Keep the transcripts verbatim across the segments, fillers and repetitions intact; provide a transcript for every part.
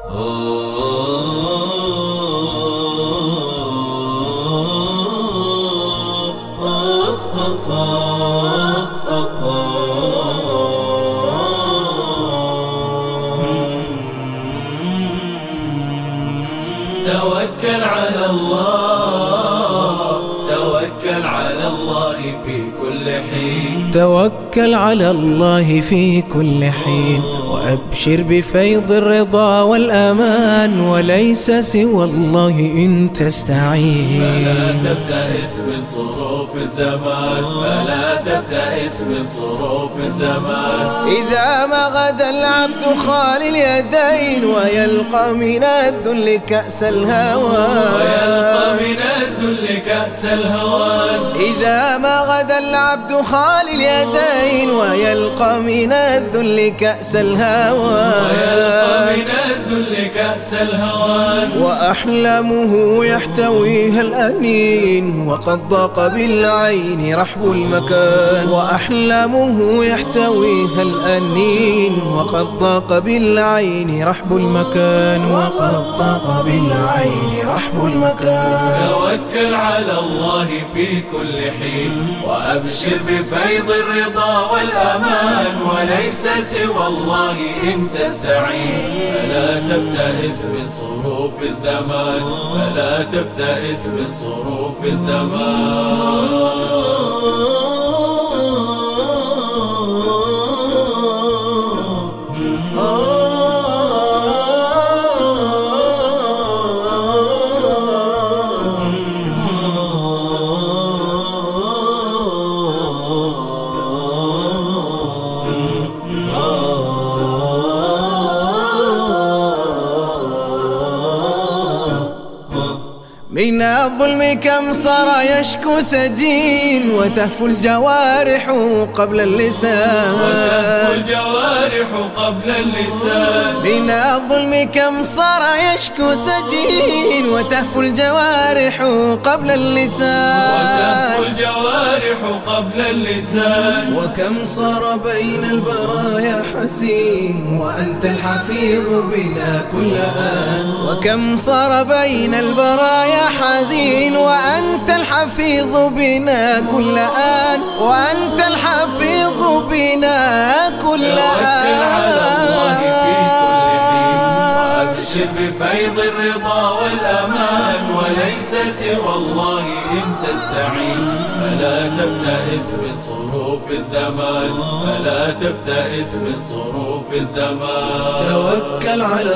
توكل على الله، توكل على الله في كل حين، توكل على الله في كل حين، وأبشر بفيض الرضا والأمان، وليس سوى الله إن تستعين. فلا تبتئس من صروف الزمان، فلا تبتئس من صروف الزمان. إذا ما غدا العبد خالي اليدين، ويلقى من الذل كأس الهوان، ويلقى من الذل كأس الهوان. إذا ما غدا العبد خالي اليدين، ويلقى من الذل كأس الهوان، ويلقى من الذل كأس الهوان. وأحلامه يحتويها الأنين، وقد ضاق بالعين رحب المكان. وأحلامه يحتويها الأنين، وقد ضاق بالعين رحب المكان. وقد ضاق بالعين رحب المكان. توكل على الله في كل حين، وأبشر بفيض الرضا والأمان، وليس سوى الله إن تستعين. فلا تبتئس من صروف الزمان، فلا تبتئس من صروف الزمان. من الظلم كم صار يشكو سجين، وتهفو الجوارح قبل اللسان، وتهفو الجوارح قبل اللسان. من الظلم كم صار يشكو سجين، وتهفو الجوارح قبل اللسان، وتهفو الجوارح قبل اللسان. وكم صار بين البرايا حزين، وأنت الحفيظ بنا كل آن. وكم صار بين البرايا حزين، وأنت الحفيظ بنا كل آن. وأنت الحفيظ بنا كل آن. توكل على الله في كل حين، وأبشر بفيض الرضا والأمان، وليس سوى الله إن تستعين. فلا تبتئس من صروف الزمان، فلا تبتئس من صروف الزمان. توكل على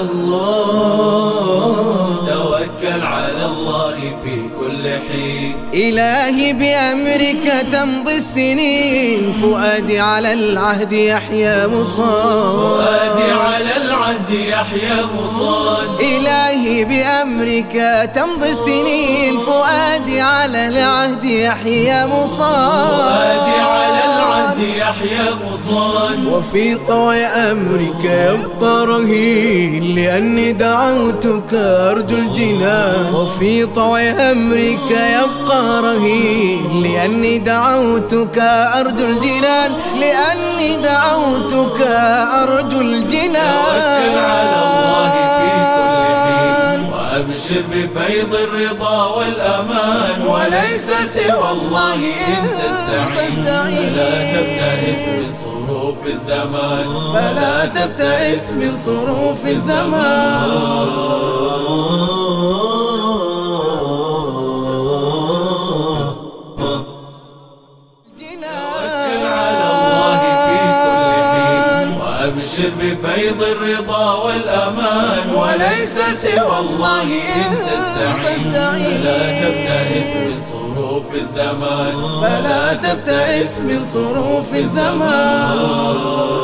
الله، توكل على الله في كل حين. إلهي بأمرك تمضي السنين، فؤادي على العهد يحيى مصان. فؤادي على العهد يحيى مصان. إلهي بأمرك تمضي السنين، فؤادي على العهد يحيى مصان. فؤادي على العهد يحيى مصان. وفي طوع أمرك يبقى رهين، لأني دعوتك أرجو الجنان. وفي طوع أمرك يبقى رهين، لأني دعوتك أرجو الجنان. لأني دعوتك أرجو الجنان. توكل على الله في كل حين، وأبشر بفيض الرضا والأمان، وليس سوى الله إن تستعين. فلا تبتئس من صروف الزمان، فلا تبتئس من صروف الزمان. أبشر بفيض الرضا والأمان، وليس سوى الله إن تستعين. فلا تبتئس من صروف الزمان، فلا تبتئس من صروف الزمان.